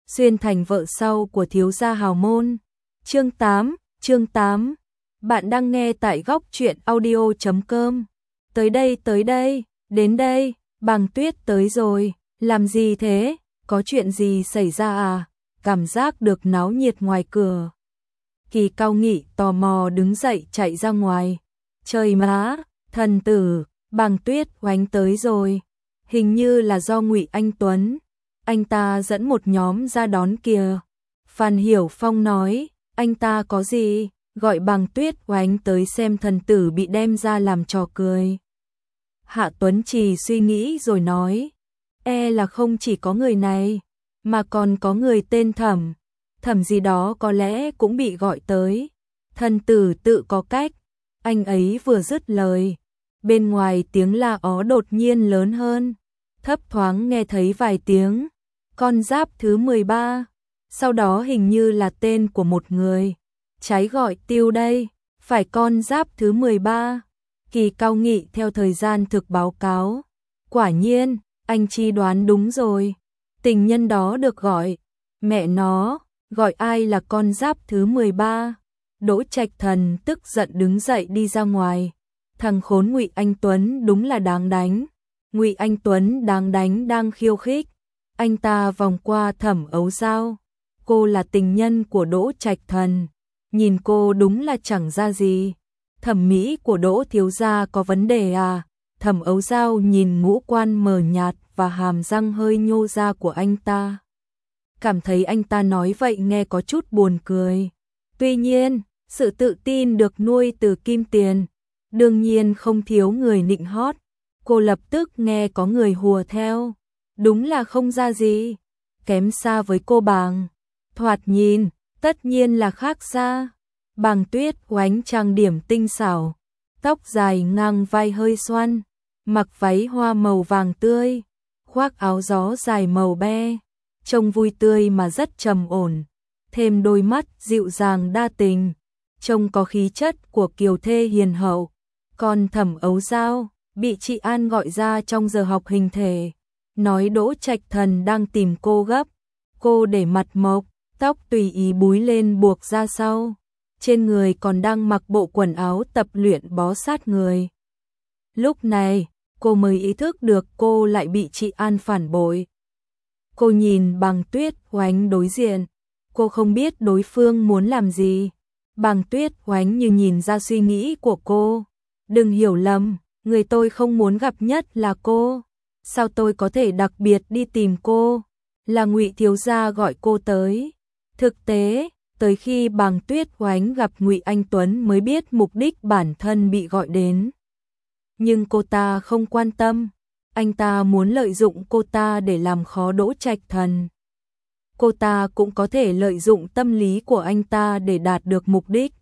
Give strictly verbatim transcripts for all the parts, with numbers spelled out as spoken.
xuyên thành vợ sau của thiếu gia hào môn. Chương tám, chương tám. Bạn đang nghe tại góc truyện audio chấm com. Tới đây, tới đây, đến đây, Bàng Tuyết tới rồi, làm gì thế, có chuyện gì xảy ra à? Cảm giác được náo nhiệt ngoài cửa. Kỳ Cao Nghị tò mò đứng dậy chạy ra ngoài. Trời má, thần tử, Bàng Tuyết oánh tới rồi. Hình như là do Ngụy Anh Tuấn. Anh ta dẫn một nhóm ra đón kìa. Phan Hiểu Phong nói, anh ta có gì, gọi Bàng Tuyết oánh tới xem thần tử bị đem ra làm trò cười. Hạ Tuấn Trì suy nghĩ rồi nói, e là không chỉ có người này, mà còn có người tên Thẩm. Thẩm gì đó có lẽ cũng bị gọi tới. Thần tử tự có cách. Anh ấy vừa dứt lời, bên ngoài tiếng la ó đột nhiên lớn hơn. Thấp thoáng nghe thấy vài tiếng. Con giáp thứ mười ba. Sau đó hình như là tên của một người. Trái gọi tiêu đây, phải con giáp thứ mười ba. Kỳ Cao Nghị theo thời gian thực báo cáo. Quả nhiên, anh chi đoán đúng rồi. Tình nhân đó được gọi. Mẹ nó, gọi ai là con giáp thứ mười ba? Đỗ Trạch Thần tức giận đứng dậy đi ra ngoài. Thằng khốn Ngụy Anh Tuấn đúng là đáng đánh. Ngụy Anh Tuấn đáng đánh đang khiêu khích. Anh ta vòng qua Thẩm Ấu Giao. Cô là tình nhân của Đỗ Trạch Thần. Nhìn cô đúng là chẳng ra gì. Thẩm mỹ của Đỗ thiếu gia có vấn đề à? Thẩm Ấu Giao nhìn ngũ quan mờ nhạt và hàm răng hơi nhô ra của anh ta. Cảm thấy anh ta nói vậy nghe có chút buồn cười. Tuy nhiên, sự tự tin được nuôi từ kim tiền. Đương nhiên không thiếu người nịnh hót. Cô lập tức nghe có người hùa theo. Đúng là không ra gì. Kém xa với cô Bàng. Thoạt nhìn, tất nhiên là khác xa. Bàng Tuyết oánh trang điểm tinh xảo. Tóc dài ngang vai hơi xoăn. Mặc váy hoa màu vàng tươi. Khoác áo gió dài màu be. Trông vui tươi mà rất trầm ổn. Thêm đôi mắt dịu dàng đa tình. Trông có khí chất của kiều thê hiền hậu. Còn Thẩm Ấu Giao bị chị An gọi ra trong giờ học hình thể. Nói Đỗ Trạch Thần đang tìm cô gấp. Cô để mặt mộc, tóc tùy ý búi lên buộc ra sau. Trên người còn đang mặc bộ quần áo tập luyện bó sát người. Lúc này, cô mới ý thức được cô lại bị chị An phản bội. Cô nhìn Bàng Tuyết oánh đối diện. Cô không biết đối phương muốn làm gì. Bàng Tuyết oánh như nhìn ra suy nghĩ của cô. Đừng hiểu lầm, người tôi không muốn gặp nhất là cô. Sao tôi có thể đặc biệt đi tìm cô? Là Ngụy thiếu gia gọi cô tới. Thực tế, tới khi Bàng Tuyết oánh gặp Ngụy Anh Tuấn mới biết mục đích bản thân bị gọi đến. Nhưng cô ta không quan tâm. Anh ta muốn lợi dụng cô ta để làm khó Đỗ Trạch Thần. Cô ta cũng có thể lợi dụng tâm lý của anh ta để đạt được mục đích.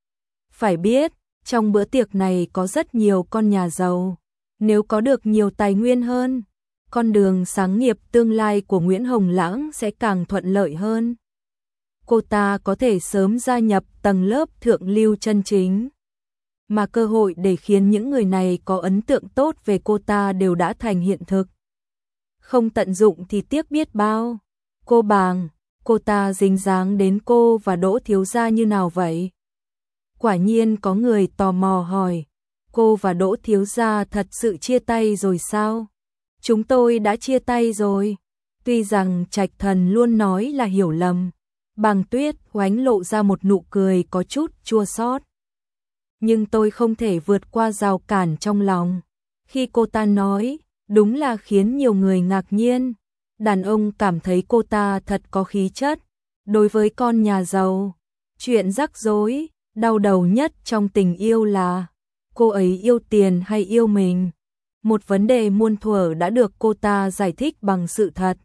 Phải biết, trong bữa tiệc này có rất nhiều con nhà giàu. Nếu có được nhiều tài nguyên hơn, con đường sáng nghiệp tương lai của Nguyễn Hồng Lãng sẽ càng thuận lợi hơn. Cô ta có thể sớm gia nhập tầng lớp thượng lưu chân chính. Mà cơ hội để khiến những người này có ấn tượng tốt về cô ta đều đã thành hiện thực. Không tận dụng thì tiếc biết bao. Cô Bàng, cô ta dính dáng đến cô và Đỗ thiếu gia như nào vậy? Quả nhiên có người tò mò hỏi, cô và Đỗ thiếu gia thật sự chia tay rồi sao? Chúng tôi đã chia tay rồi. Tuy rằng Trạch Thần luôn nói là hiểu lầm. Bàng Tuyết oánh lộ ra một nụ cười có chút chua xót. Nhưng tôi không thể vượt qua rào cản trong lòng. Khi cô ta nói, đúng là khiến nhiều người ngạc nhiên. Đàn ông cảm thấy cô ta thật có khí chất. Đối với con nhà giàu, chuyện rắc rối, đau đầu nhất trong tình yêu là cô ấy yêu tiền hay yêu mình. Một vấn đề muôn thuở đã được cô ta giải thích bằng sự thật.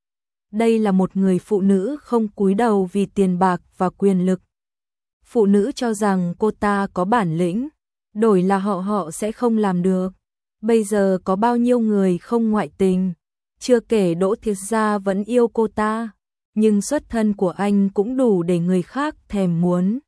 Đây là một người phụ nữ không cúi đầu vì tiền bạc và quyền lực. Phụ nữ cho rằng cô ta có bản lĩnh, đổi là họ họ sẽ không làm được. Bây giờ có bao nhiêu người không ngoại tình, chưa kể Đỗ thiếu gia vẫn yêu cô ta, nhưng xuất thân của anh cũng đủ để người khác thèm muốn.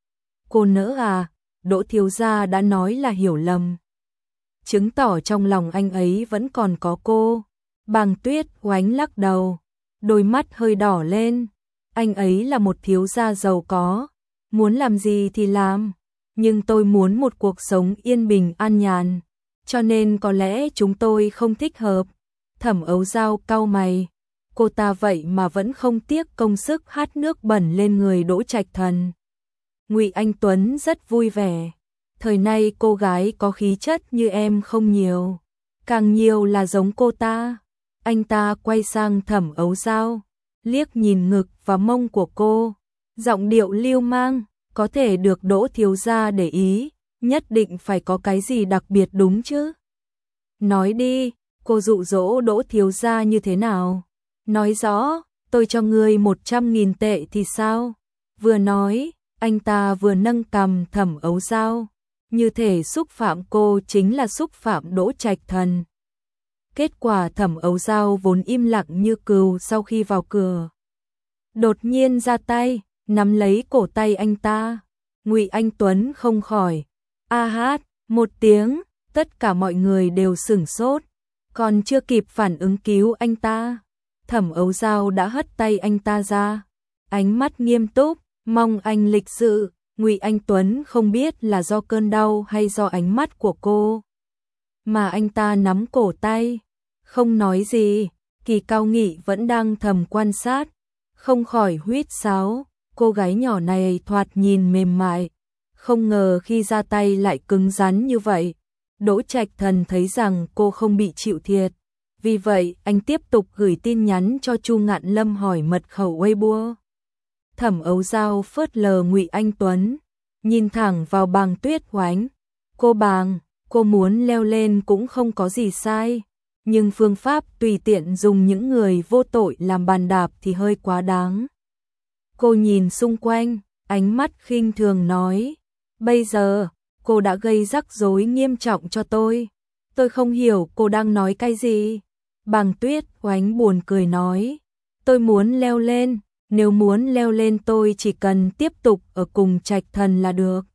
Cô nỡ à, Đỗ thiếu gia đã nói là hiểu lầm. Chứng tỏ trong lòng anh ấy vẫn còn có cô. Bàng Tuyết oánh lắc đầu. đôi mắt hơi đỏ lên. Anh ấy là một thiếu gia giàu có, muốn làm gì thì làm, nhưng tôi muốn một cuộc sống yên bình an nhàn, cho nên có lẽ chúng tôi không thích hợp. Thẩm Ấu Dao cau mày, cô ta vậy mà vẫn không tiếc công sức hát nước bẩn lên người Đỗ Trạch Thần. Ngụy Anh Tuấn rất vui vẻ, thời nay cô gái có khí chất như em không nhiều, càng nhiều là giống cô ta. Anh ta quay sang Thẩm Ấu Dao, liếc nhìn ngực và mông của cô, giọng điệu lưu mang, có thể được Đỗ thiếu gia để ý, nhất định phải có cái gì đặc biệt đúng chứ. Nói đi, cô dụ dỗ Đỗ thiếu gia như thế nào? Nói rõ, tôi cho ngươi một trăm nghìn tệ thì sao? Vừa nói, anh ta vừa nâng cằm Thẩm Ấu Dao, như thể xúc phạm cô chính là xúc phạm Đỗ Trạch Thần. Kết quả Thẩm Ấu Dao vốn im lặng như cừu sau khi vào cửa, đột nhiên ra tay, nắm lấy cổ tay anh ta. Ngụy Anh Tuấn không khỏi a hát một tiếng, tất cả mọi người đều sửng sốt, còn chưa kịp phản ứng cứu anh ta, Thẩm Ấu Dao đã hất tay anh ta ra, ánh mắt nghiêm túc, mong anh lịch sự. Ngụy Anh Tuấn không biết là do cơn đau hay do ánh mắt của cô, mà anh ta nắm cổ tay, không nói gì. Kỳ Cao Nghị vẫn đang thầm quan sát, không khỏi huýt sáo, cô gái nhỏ này thoạt nhìn mềm mại, không ngờ khi ra tay lại cứng rắn như vậy. Đỗ Trạch Thần thấy rằng cô không bị chịu thiệt, vì vậy anh tiếp tục gửi tin nhắn cho Chu Ngạn Lâm hỏi mật khẩu Weibo. Thẩm Ấu Dao phớt lờ Ngụy Anh Tuấn, nhìn thẳng vào Bàng Tuyết Oánh. Cô Bàng, cô muốn leo lên cũng không có gì sai, nhưng phương pháp tùy tiện dùng những người vô tội làm bàn đạp thì hơi quá đáng. Cô nhìn xung quanh, ánh mắt khinh thường nói, bây giờ, cô đã gây rắc rối nghiêm trọng cho tôi. Tôi không hiểu cô đang nói cái gì. Bàng Tuyết Oánh buồn cười nói, tôi muốn leo lên, nếu muốn leo lên tôi chỉ cần tiếp tục ở cùng Trạch Thần là được.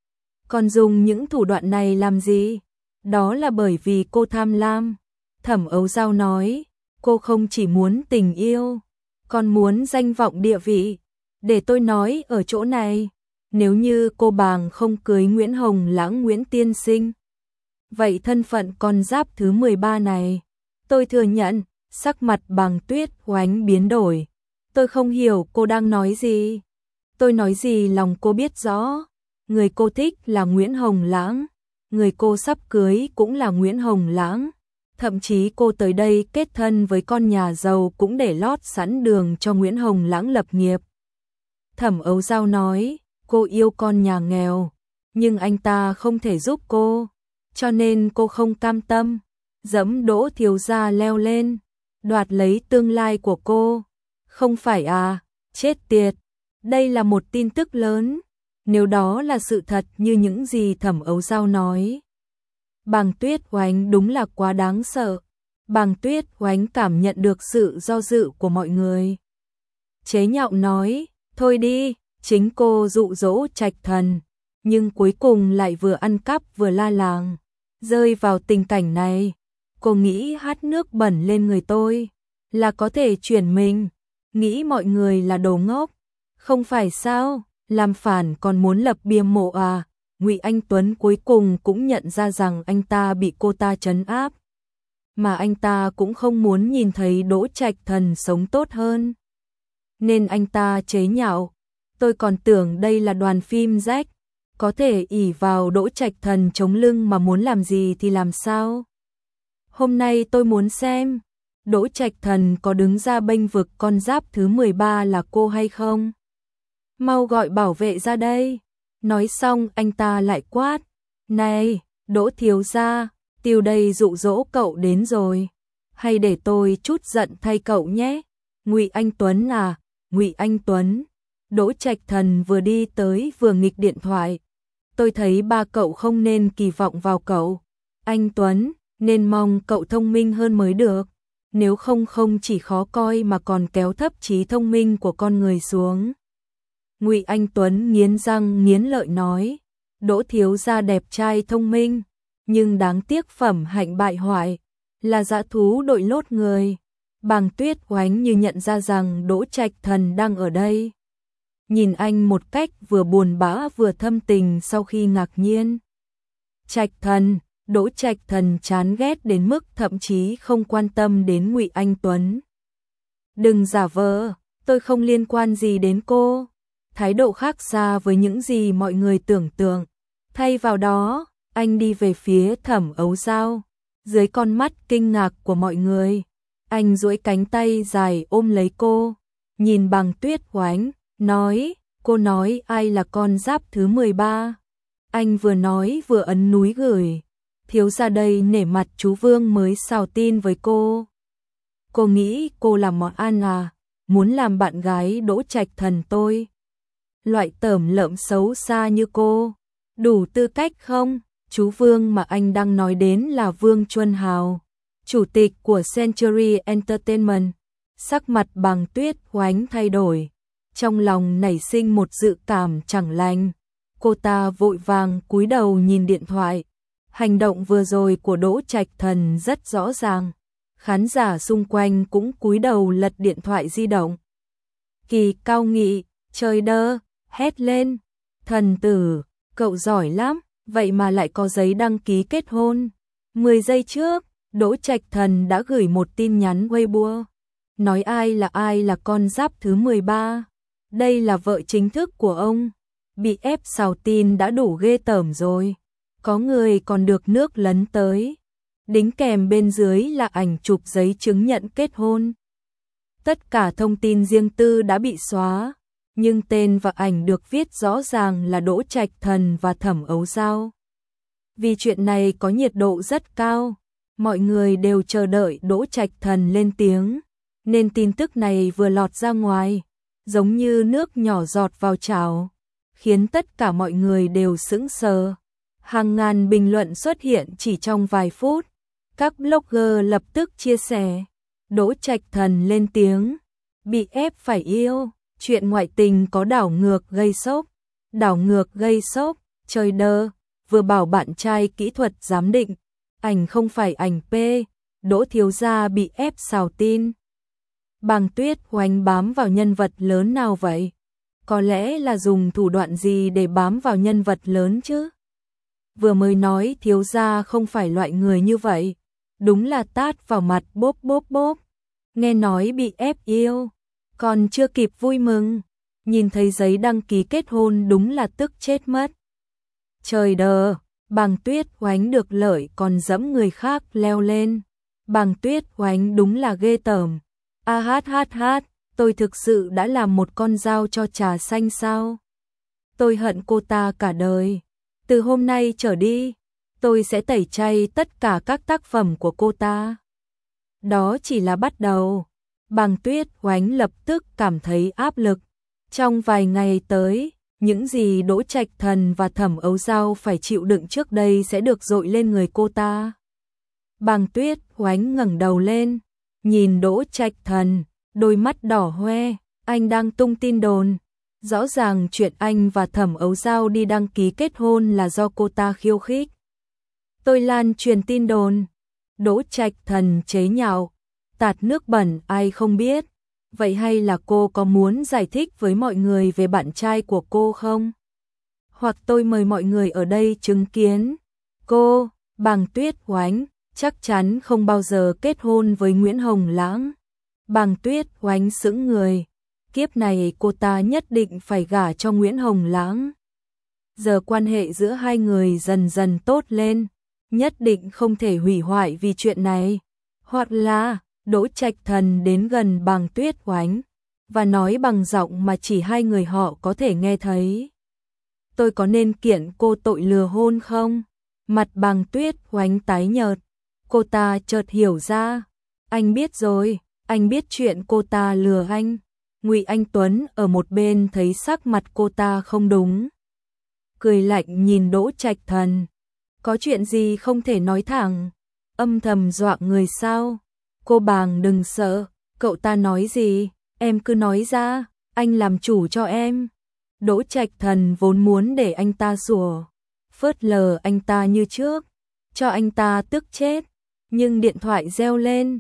Còn dùng những thủ đoạn này làm gì? Đó là bởi vì cô tham lam. Thẩm Ấu Dao nói, cô không chỉ muốn tình yêu, còn muốn danh vọng địa vị. Để tôi nói ở chỗ này, nếu như cô Bàng không cưới Nguyễn Hồng Lãng Nguyễn tiên sinh, vậy thân phận con giáp thứ mười ba này, tôi thừa nhận. Sắc mặt Bàng Tuyết Oánh biến đổi, tôi không hiểu cô đang nói gì. Tôi nói gì lòng cô biết rõ, người cô thích là Nguyễn Hồng Lãng, người cô sắp cưới cũng là Nguyễn Hồng Lãng, thậm chí cô tới đây kết thân với con nhà giàu cũng để lót sẵn đường cho Nguyễn Hồng Lãng lập nghiệp. Thẩm Ấu Dao nói, cô yêu con nhà nghèo, nhưng anh ta không thể giúp cô, cho nên cô không cam tâm, dẫm Đỗ thiếu gia leo lên, đoạt lấy tương lai của cô. Không phải à, chết tiệt, đây là một tin tức lớn, nếu đó là sự thật như những gì Thẩm Ấu Dao nói. Bàng Tuyết Oánh đúng là quá đáng sợ. Bàng Tuyết Oánh cảm nhận được sự do dự của mọi người, chế nhạo nói, thôi đi, chính cô dụ dỗ Trạch Thần, nhưng cuối cùng lại vừa ăn cắp vừa la làng, rơi vào tình cảnh này. Cô nghĩ hát nước bẩn lên người tôi là có thể chuyển mình, nghĩ mọi người là đồ ngốc, không phải sao? Làm phản còn muốn lập bia mộ à? Ngụy Anh Tuấn cuối cùng cũng nhận ra rằng anh ta bị cô ta trấn áp, mà anh ta cũng không muốn nhìn thấy Đỗ Trạch Thần sống tốt hơn, nên anh ta chế nhạo, tôi còn tưởng đây là đoàn phim rách, có thể ỷ vào Đỗ Trạch Thần chống lưng mà muốn làm gì thì làm sao. Hôm nay tôi muốn xem Đỗ Trạch Thần có đứng ra bênh vực con giáp thứ mười ba là cô hay không. Mau gọi bảo vệ ra đây. Nói xong anh ta lại quát, này, Đỗ thiếu gia, Tiêu đây dụ dỗ cậu đến rồi, hay để tôi chút giận thay cậu nhé. Ngụy Anh Tuấn à, Ngụy Anh Tuấn. Đỗ Trạch Thần vừa đi tới vừa nghịch điện thoại. Tôi thấy ba cậu không nên kỳ vọng vào cậu. Anh Tuấn, nên mong cậu thông minh hơn mới được. Nếu không không chỉ khó coi mà còn kéo thấp trí thông minh của con người xuống. Ngụy Anh Tuấn nghiến răng nghiến lợi nói, Đỗ thiếu gia đẹp trai thông minh, nhưng đáng tiếc phẩm hạnh bại hoại, là dã thú đội lốt người. Bàng Tuyết Oánh như nhận ra rằng Đỗ Trạch Thần đang ở đây. Nhìn anh một cách vừa buồn bã vừa thâm tình sau khi ngạc nhiên. Trạch Thần, Đỗ Trạch Thần chán ghét đến mức thậm chí không quan tâm đến Ngụy Anh Tuấn. Đừng giả vờ, tôi không liên quan gì đến cô. Thái độ khác xa với những gì mọi người tưởng tượng. Thay vào đó, anh đi về phía Thẩm Ấu Dao. Dưới con mắt kinh ngạc của mọi người, anh duỗi cánh tay dài ôm lấy cô, nhìn Bàng Tuyết Oánh, nói, cô nói ai là con giáp thứ mười ba. Anh vừa nói vừa ấn núi gửi, thiếu gia đây nể mặt chú Vương mới xào tin với cô. Cô nghĩ cô là món ăn à, muốn làm bạn gái Đỗ Trạch Thần tôi. Loại tởm lợm xấu xa như cô, đủ tư cách không? Chú Vương mà anh đang nói đến là Vương Chuân Hào, chủ tịch của Century Entertainment. Sắc mặt Bàng Tuyết Oánh thay đổi, trong lòng nảy sinh một dự cảm chẳng lành. Cô ta vội vàng cúi đầu nhìn điện thoại. Hành động vừa rồi của Đỗ Trạch Thần rất rõ ràng. Khán giả xung quanh cũng cúi đầu lật điện thoại di động. Kỳ Cao Nghị, trời đơ, hét lên. Thần tử, cậu giỏi lắm, vậy mà lại có giấy đăng ký kết hôn. mười giây trước, Đỗ Trạch Thần đã gửi một tin nhắn Weibo. Nói ai là ai là con giáp thứ mười ba. Đây là vợ chính thức của ông. Bị ép xào tin đã đủ ghê tởm rồi. Có người còn được nước lấn tới. Đính kèm bên dưới là ảnh chụp giấy chứng nhận kết hôn. Tất cả thông tin riêng tư đã bị xóa, nhưng tên và ảnh được viết rõ ràng là Đỗ Trạch Thần và Thẩm Ấu Dao. Vì chuyện này có nhiệt độ rất cao, mọi người đều chờ đợi Đỗ Trạch Thần lên tiếng, nên tin tức này vừa lọt ra ngoài, giống như nước nhỏ giọt vào chảo, khiến tất cả mọi người đều sững sờ. Hàng ngàn bình luận xuất hiện chỉ trong vài phút. Các blogger lập tức chia sẻ, Đỗ Trạch Thần lên tiếng, bị ép phải yêu, chuyện ngoại tình có đảo ngược gây sốc, đảo ngược gây sốc, trời đơ, vừa bảo bạn trai kỹ thuật giám định, ảnh không phải ảnh P, Đỗ thiếu gia bị ép xào tin. Bàng Tuyết Oánh bám vào nhân vật lớn nào vậy? Có lẽ là dùng thủ đoạn gì để bám vào nhân vật lớn chứ? Vừa mới nói thiếu gia không phải loại người như vậy. Đúng là tát vào mặt bốp bốp bốp. Nghe nói bị ép yêu, còn chưa kịp vui mừng, nhìn thấy giấy đăng ký kết hôn đúng là tức chết mất. Trời đờ, Bàng Tuyết Oánh được lợi còn dẫm người khác leo lên. Bàng Tuyết Oánh đúng là ghê tởm. A hát hát hát, tôi thực sự đã làm một con dao cho trà xanh sao? Tôi hận cô ta cả đời. Từ hôm nay trở đi, tôi sẽ tẩy chay tất cả các tác phẩm của cô ta. Đó chỉ là bắt đầu. Bàng Tuyết Oánh lập tức cảm thấy áp lực. Trong vài ngày tới, những gì Đỗ Trạch Thần và Thẩm Ấu Dao phải chịu đựng trước đây sẽ được dội lên người cô ta. Bàng Tuyết Oánh ngẩng đầu lên, nhìn Đỗ Trạch Thần, đôi mắt đỏ hoe, anh đang tung tin đồn. Rõ ràng chuyện anh và Thẩm Ấu Dao đi đăng ký kết hôn là do cô ta khiêu khích. Tôi lan truyền tin đồn. Đỗ Trạch Thần chế nhạo, tạt nước bẩn ai không biết. Vậy hay là cô có muốn giải thích với mọi người về bạn trai của cô không? Hoặc tôi mời mọi người ở đây chứng kiến. Cô, Bàng Tuyết Oánh, chắc chắn không bao giờ kết hôn với Nguyễn Hồng Lãng. Bàng Tuyết Oánh sững người. Kiếp này cô ta nhất định phải gả cho Nguyễn Hồng Lãng. Giờ quan hệ giữa hai người dần dần tốt lên, nhất định không thể hủy hoại vì chuyện này. Hoặc là Đỗ Trạch Thần đến gần Bàng Tuyết Oánh và nói bằng giọng mà chỉ hai người họ có thể nghe thấy. Tôi có nên kiện cô tội lừa hôn không? Mặt Bàng Tuyết Oánh tái nhợt. Cô ta chợt hiểu ra. Anh biết rồi, anh biết chuyện cô ta lừa anh. Ngụy Anh Tuấn ở một bên thấy sắc mặt cô ta không đúng, cười lạnh nhìn Đỗ Trạch Thần. Có chuyện gì không thể nói thẳng, âm thầm dọa người sao? Cô Bàng đừng sợ, cậu ta nói gì, em cứ nói ra, anh làm chủ cho em. Đỗ Trạch Thần vốn muốn để anh ta sủa, phớt lờ anh ta như trước, cho anh ta tức chết, nhưng điện thoại reo lên.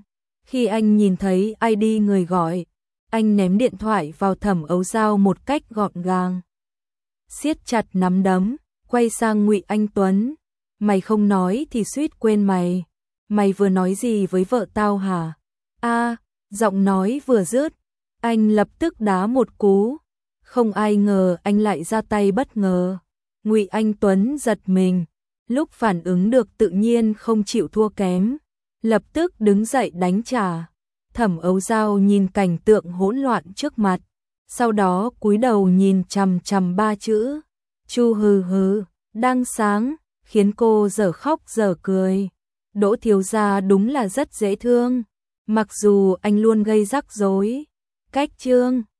Khi anh nhìn thấy i đê người gọi, anh ném điện thoại vào Thẩm Ấu Dao một cách gọn gàng. Siết chặt nắm đấm, quay sang Ngụy Anh Tuấn, mày không nói thì suýt quên mày. Mày vừa nói gì với vợ tao hả? A, giọng nói vừa dứt, anh lập tức đá một cú. Không ai ngờ anh lại ra tay bất ngờ. Ngụy Anh Tuấn giật mình, lúc phản ứng được tự nhiên không chịu thua kém, lập tức đứng dậy đánh trả. Thẩm Ấu Dao nhìn cảnh tượng hỗn loạn trước mặt, sau đó cúi đầu nhìn chằm chằm ba chữ Chu hừ hừ đang sáng, khiến cô dở khóc dở cười. Đỗ thiếu gia đúng là rất dễ thương, mặc dù anh luôn gây rắc rối. Cách chương